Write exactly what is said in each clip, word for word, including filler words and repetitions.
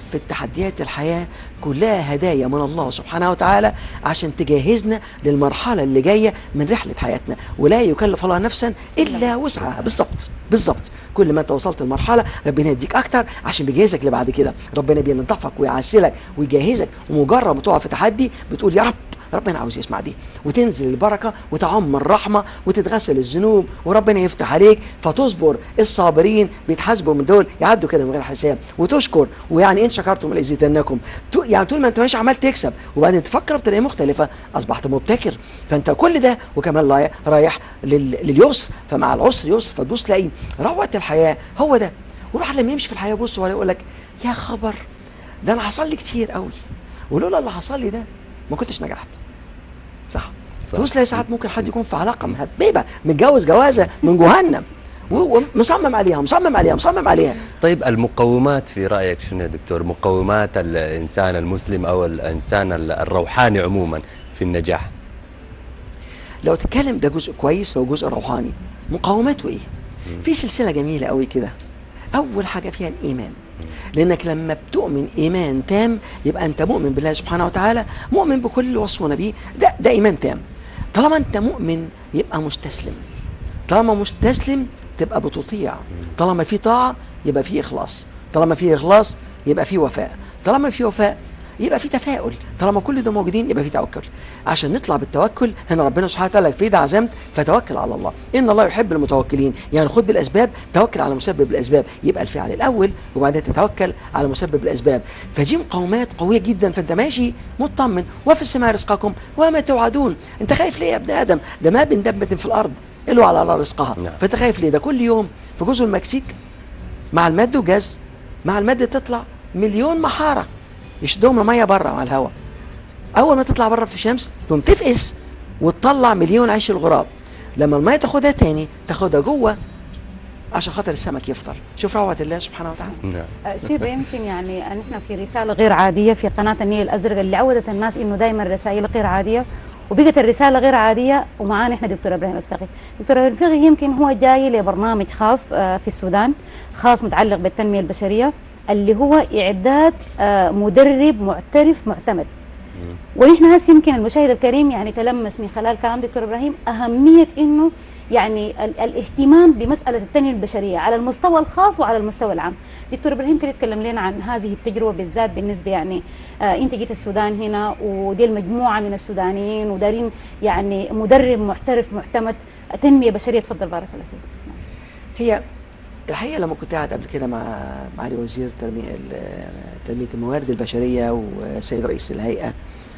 كافة تحديات الحياة كلها هدايا من الله سبحانه وتعالى عشان تجهزنا للمرحلة اللي جاية من رحلة حياتنا، ولا يكلف الله نفسا إلا وسعها. بالظبط بالظبط. كل ما أنت وصلت لمرحلة ربنا يديك أكتر عشان بيجهزك لبعد كده. ربنا بينضفك ويعسلك ويجهزك، ومجرد ما تقع في تحدي بتقول يا رب ربنا عاوز يسمع دي، وتنزل البركة وتعم الرحمة وتتغسل الذنوب وربنا يفتح عليك، فتصبر. الصابرين بيتحاسبوا من دول يعدوا كده من غير حساب، وتشكر. ويعني إن شكرتم لأزيدنكم. يعني طول ما أنت ماشي عمال تكسب وبعدين تفكر بطريقة مختلفة أصبحت مبتكر. فأنت كل ده وكمان رايح لليسر، فمع العسر يسر. فتبص تلاقي روعة الحياة هو ده. وراح لما يمشي في الحياة بص ولا يقول لك يا خبر ده أنا حصل لي كتير قوي، ولولا اللي حصل لي ده ما كنتش نجحت. صح. تبص تلاقي ساعات ممكن حد يكون في علاقه مهببه متجوز جوازه من جهنم ومصمم عليها مصمم عليها مصمم عليها. طيب المقومات في رايك شنو يا دكتور؟ مقومات الانسان المسلم او الانسان الروحاني عموما في النجاح. لو تتكلم ده جزء كويس، لو جزء روحاني مقوماته ايه؟ في سلسله جميله قوي كده. اول حاجه فيها الايمان، لأنك لما بتؤمن إيمان تام يبقى أنت مؤمن بالله سبحانه وتعالى، مؤمن بكل اللي وصفنا بيه، ده ده إيمان تام. طالما أنت مؤمن يبقى مستسلم، طالما مستسلم تبقى بتطيع، طالما في طاعة يبقى في إخلاص، طالما في إخلاص يبقى في وفاء، طالما في وفاء يبقى في تفاؤل، طالما كل ده موجودين يبقى في توكل. عشان نطلع بالتوكل هنا ربنا سبحانه وتعالى فإذا عزمت فتوكل على الله، إن الله يحب المتوكلين. يعني خد بالأسباب، توكل على مسبب الأسباب، يبقى الفعل الأول وبعدين تتوكل على مسبب الأسباب. فدي مقومات قوية جدا. فأنت ماشي مطمن. وفي السماء رزقكم وما توعدون. أنت خايف ليه يا ابن آدم؟ ده ما بين دبة في الأرض إلا على الله رزقها. نعم. فأنت خايف ليه؟ ده كل يوم في جزر المكسيك مع المد وجزر، مع المد تطلع مليون محارة يشدهم الميه بره مع الهواء. اول ما تطلع بره في الشمس تقوم تفقس وتطلع مليون عيش الغراب. لما الميه تاخدها تاني تاخدها جوه عشان خاطر السمك يفطر. شوف روعه الله سبحانه وتعالى. نعم. شيء يمكن يعني نحن في رساله غير عاديه في قناه النيل الازرق اللي عودت الناس انه دائما الرسائل غير عاديه، وبقت الرساله غير عاديه. ومعانا احنا دكتور ابراهيم الفقي. دكتور ابراهيم الفقي يمكن هو جاي لبرنامج خاص في السودان، خاص متعلق بالتنميه البشريه، اللي هو إعداد مدرب معترف معتمد. ونحن هسه يمكن المشاهد الكريم يعني تلمس من خلال كلام دكتور إبراهيم أهمية إنه يعني الاهتمام بمسألة التنمية البشرية على المستوى الخاص وعلى المستوى العام. دكتور إبراهيم كده تكلم لنا عن هذه التجربة بالذات بالنسبة يعني آه أنت جيت السودان هنا ودي المجموعة من السودانيين ودارين يعني مدرب محترف معتمد تنمية بشرية. تفضل بارك الله فيك. هي الحقيقة لما كنت قاعد قبل كده مع معالي وزير تنمية تنمية الموارد البشرية وسيد رئيس الهيئة،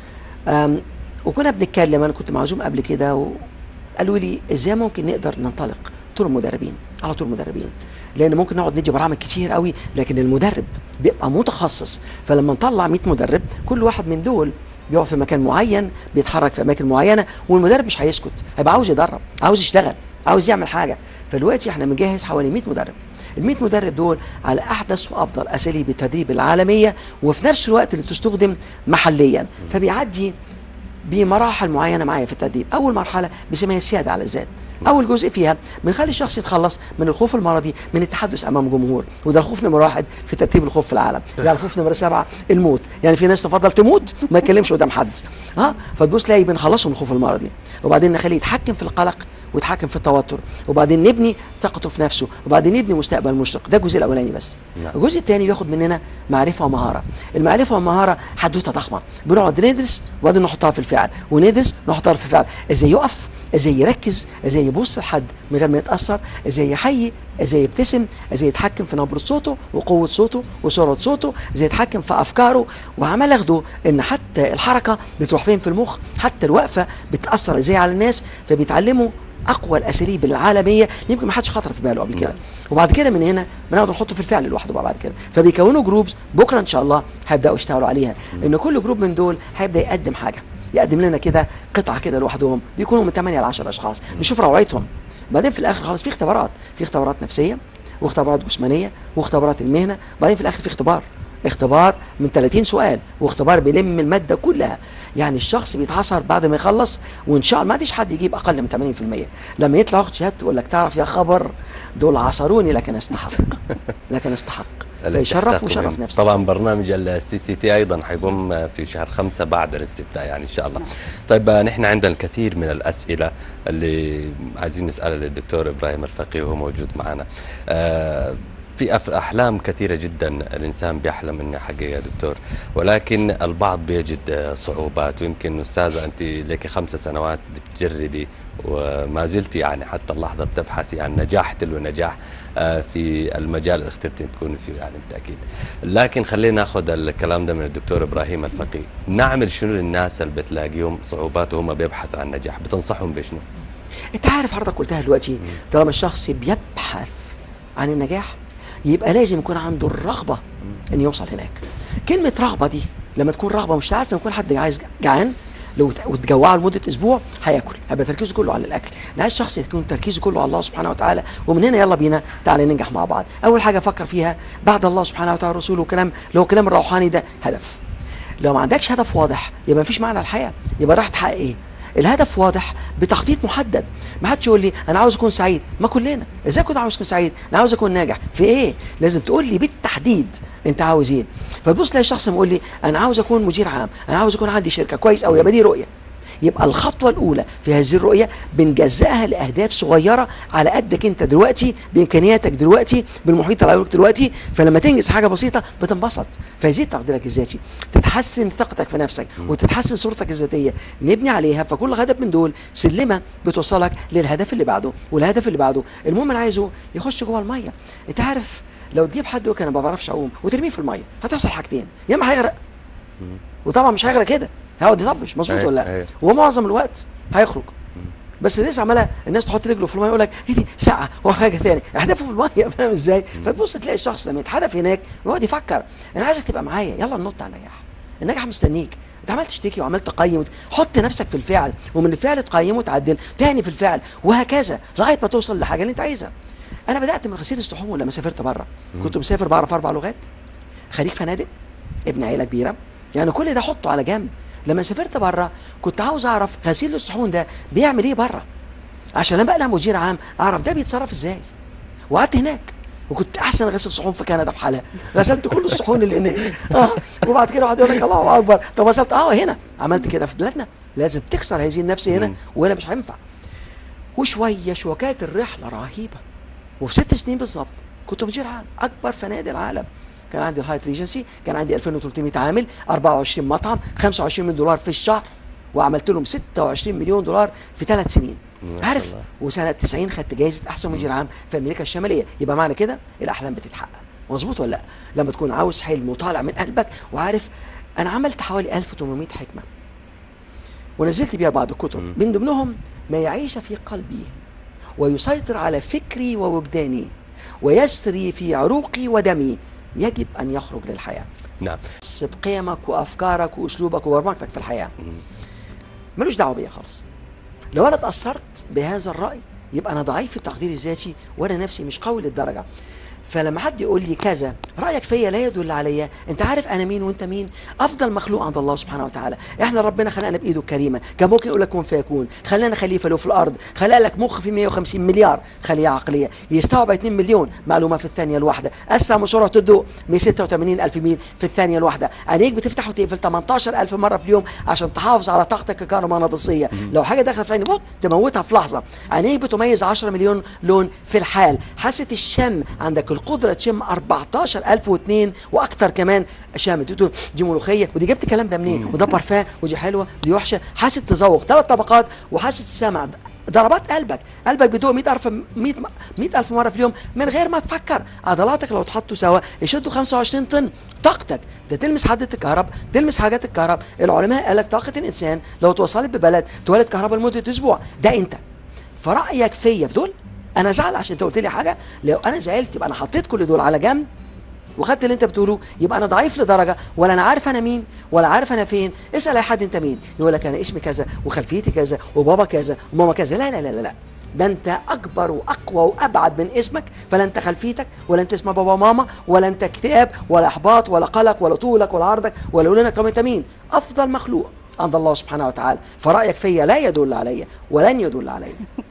وكنا بنتكلم، أنا كنت معزوم قبل كده وقالوا لي إزاي ممكن نقدر ننطلق طول المدربين على طول مدربين، لأن ممكن نقعد ندي برامج كتير قوي لكن المدرب بيبقى متخصص. فلما نطلع مئة مدرب كل واحد من دول بيقعد في مكان معين، بيتحرك في أماكن معينة، والمدرب مش هيسكت، هيبقى عاوز يدرب، عاوز يشتغل، عاوز يعمل حاجة. فدلوقتي احنا بنجهز حوالي مئة مدرب. ال مئة مدرب دول على احدث وافضل اساليب التدريب العالميه، وفي نفس الوقت اللي تستخدم محليا. فبيعدي بمراحل معينه معايا في التدريب. اول مرحله بنسميها السياده على الذات. اول جزء فيها بنخلي الشخص يتخلص من الخوف المرضي من التحدث امام جمهور، وده الخوف نمره واحد في ترتيب الخوف في العالم. ده الخوف نمره سبعه الموت، يعني في ناس تفضل تموت ما يتكلمش قدام حد. ها فتبص تلاقي بنخلصهم من الخوف المرضي، وبعدين نخليه يتحكم في القلق ويتحكم في التوتر، وبعدين نبني ثقته في نفسه، وبعدين نبني مستقبل مشرق. ده الجزء الاولاني بس. نعم. الجزء الثاني بياخد مننا معرفه ومهاره. المعرفه والمهاره حدوته ضخمه، بنقعد ندرس وبعدين نحطها في الفعل، وندرس نحطها في الفعل. ازاي يقف، ازاي يركز، ازاي يبص لحد من غير ما يتاثر، ازاي يحيي، ازاي يبتسم، ازاي يتحكم في نبره صوته وقوه صوته وسرعه صوته، ازاي يتحكم في افكاره. وعمال اخده ان حتى الحركه بتروح فين في المخ، حتى الوقفه بتاثر ازاي على الناس. فبيتعلموا اقوى الاساليب العالميه يمكن ما حدش خطر في باله قبل كده. وبعد كده من هنا بنقعد نحطه في الفعل لوحده بقى بعد كده. فبيكونوا جروبز بكره ان شاء الله هيبداوا يشتغلوا عليها، ان كل جروب من دول هيبدا يقدم حاجه، يقدم لنا كده قطعه كده لوحدهم، بيكونوا من ثمانية ل عشرة اشخاص، نشوف روعتهم. بعدين في الاخر خلاص في اختبارات، في اختبارات نفسيه واختبارات جسمانيه واختبارات المهنه. بعدين في الاخر في اختبار اختبار من ثلاثين سؤال، واختبار بيلم الماده كلها. يعني الشخص بيتعصر بعد ما يخلص، وان شاء الله ما فيش حد يجيب اقل من ثمانين بالمئة. لما يطلع ياخد شهادته يقول لك تعرف يا خبر دول عصروني لكن استحق لكن استحق فيشرف وشرف نفسه. طبعا برنامج السي سي تي ايضا حيقوم في شهر خمسة بعد الاستفتاء يعني ان شاء الله. طيب نحن عندنا الكثير من الاسئله اللي عايزين نسالها للدكتور ابراهيم الفقيه وهو موجود معنا. آه في أحلام كثيرة جدا الإنسان بيحلم أنه يحققها يا دكتور، ولكن البعض بيجد صعوبات. ويمكن أستاذة أنت لك خمس سنوات بتجربي وما زلت يعني حتى اللحظة بتبحثي عن نجاح تلو نجاح في المجال اللي اخترتي تكوني فيه يعني بالتأكيد. لكن خلينا ناخذ الكلام ده من الدكتور إبراهيم الفقيه. نعمل شنو للناس اللي بتلاقيهم صعوبات وهم بيبحثوا عن نجاح؟ بتنصحهم بشنو؟ أنت عارف حضرتك قلتها دلوقتي، طالما الشخص بيبحث عن النجاح يبقى لازم يكون عنده الرغبة ان يوصل هناك. كلمة رغبة دي لما تكون رغبة مش تعرف، لما يكون حد عايز جعان لو وتجوعه لمدة اسبوع هياكل، هيبقى تركيزه كله على الاكل. انا عايز شخص يكون تركيزه كله على الله سبحانه وتعالى. ومن هنا يلا بينا تعالى ننجح مع بعض. اول حاجة فكر فيها بعد الله سبحانه وتعالى ورسوله وكلام لو كلام الروحاني ده هدف. لو ما عندكش هدف واضح يبقى مفيش معنى الحياة، يبقى راح تحقق ايه؟ الهدف واضح بتخطيط محدد. ما حدش يقول لي انا عاوز اكون سعيد، ما كلنا ازاي كنت عاوز اكون سعيد؟ انا عاوز اكون ناجح في ايه؟ لازم تقول لي بالتحديد انت عاوز ايه. فتبص تلاقي شخص يقول لي انا عاوز اكون مدير عام، انا عاوز اكون عندي شركه كويس قوي، يبقى دي رؤيه. يبقى الخطوه الاولى في هذه الرؤيه بنجزئها لاهداف صغيره على قدك انت دلوقتي، بامكانياتك دلوقتي، بالمحيط اللي حواليك دلوقتي. فلما تنجز حاجه بسيطه بتنبسط، فيزيد تقديرك الذاتي، تتحسن ثقتك في نفسك وتتحسن صورتك الذاتيه، نبني عليها. فكل هدف من دول سلمه بتوصلك للهدف اللي بعده والهدف اللي بعده. المهم انا عايزه يخش جوه الميه. انت عارف لو تجيب حد يقول انا ما بعرفش اعوم وترميه في الميه هتحصل حاجتين، يا اما هيغرق، وطبعا مش هيغرق كده، هيقعد يطبش، مظبوط ولا لا؟ ومعظم الوقت هيخرج. بس الناس عماله الناس تحط رجله في الميه يقول لك ايه دي ساعه هو حاجه ثانيه، اهدافه في الميه، فاهم ازاي؟ فتبص تلاقي الشخص لما يتحدف هناك يقعد يفكر انا عايزك تبقى معايا، يلا ننط على النجاح. النجاح مستنيك، انت عمال تشتكي وعمال تقيم، حط نفسك في الفعل، ومن الفعل تقيمه وتعدل تاني في الفعل، وهكذا لغايه ما توصل للحاجه اللي انت عايزها. انا بدات من غسيل الصحون لما سافرت بره، كنت مسافر بعرف اربع لغات، خريج فنادق، ابن عيله كبيره، يعني كل ده حطه على جنب. لما سافرت بره كنت عاوز اعرف غسيل الصحون ده بيعمل ايه بره، عشان لما انا مدير عام اعرف ده بيتصرف ازاي. وقعدت هناك وكنت احسن غسيل صحون في كندا بحالها، غسلت كل الصحون اللي هناك. اه وبعد كده واحد يقول لك الله اكبر، طب غسلت اه هنا عملت كده في بلادنا. لازم تكسر هذه النفس هنا، وهنا مش هينفع. وشويه شويه كانت الرحله رهيبه، وفي ست سنين بالظبط كنت مدير عام اكبر فنادق العالم. كان عندي الهايت ريجنسي، كان عندي ألفين وثلاثمائة عامل، أربعة وعشرين مطعم، خمسة وعشرين مليون دولار في الشهر، وعملت لهم ستة وعشرين مليون دولار في ثلاث سنين. عارف؟ وسنه تسعين خدت جائزه احسن مدير عام في امريكا الشماليه. يبقى معنى كده الاحلام بتتحقق، مظبوط ولا لا؟ لما تكون عاوز حلم وطالع من قلبك وعارف. انا عملت حوالي ألف وثمانمائة حكمه ونزلت بيها بعض الكتب، من ضمنهم ما يعيش في قلبي ويسيطر على فكري ووجداني ويسري في عروقي ودمي يجب أن يخرج للحياة. نعم. بقيمك وأفكارك وأسلوبك وبرمجتك في الحياة ملوش دعوة بيا خالص. لو أنا اتأثرت بهذا الرأي يبقى أنا ضعيف في التقدير الذاتي وأنا نفسي مش قوي للدرجة. فلما حد يقول لي كذا رأيك فيا لا يدل عليا، انت عارف انا مين وانت مين؟ افضل مخلوق عند الله سبحانه وتعالى. احنا ربنا خلقنا بايده الكريمه، كان ممكن يقول لك كن فيكون، خلانا خليفه له في الارض، خلق لك مخ في مئة وخمسين مليار خليه عقليه يستوعب اثنين مليون معلومه في الثانيه الواحده، اسرع من سرعه الضوء مئة وستة وثمانين ألف ميل في الثانيه الواحده، عينيك بتفتح وتقفل ثمانية عشر ألف مره في اليوم عشان تحافظ على طاقتك الكهرومغناطيسيه. لو حاجه داخله في عيني بوت تموتها في لحظه. عينيك بتميز عشرة مليون لون في الحال. حاسه الشم عندك القدره تشم أربعة عشر ألف واثنين واكتر كمان شام. دي ملوخيه، ودي جبت الكلام ده منين؟ وده بارفان، ودي حلوه، ودي وحشه. حاسه تذوق ثلاث طبقات، وحاسه السمع، ضربات قلبك، قلبك بيدق مئة ألف مئة ألف مره في اليوم من غير ما تفكر. عضلاتك لو اتحطوا سوا يشدوا خمسة وعشرين طن. طاقتك ده تلمس حدة الكهرب، تلمس حاجات الكهرب. العلماء قال لك طاقه الانسان لو توصلت ببلد تولد كهرباء لمده اسبوع. ده انت فرأيك فيا في دول انا زعل عشان انت قلت لي حاجه. لو انا زعلت يبقى انا حطيت كل دول على جنب وخدت اللي انت بتقوله، يبقى انا ضعيف لدرجه ولا انا عارف انا مين ولا عارف انا فين. اسال اي حد انت مين يقول لك انا اسمي كذا وخلفيتي كذا وبابا كذا وماما كذا. لا لا لا لا, لا. ده انت اكبر واقوى وابعد من اسمك. فلا انت خلفيتك ولا انت اسم بابا وماما ولا انت اكتئاب ولا احباط ولا قلق ولا طولك ولا عرضك ولا لونك. طب انت مين؟ افضل مخلوق عند الله سبحانه وتعالى. فرأيك فيا لا يدل عليا ولن يدل عليا.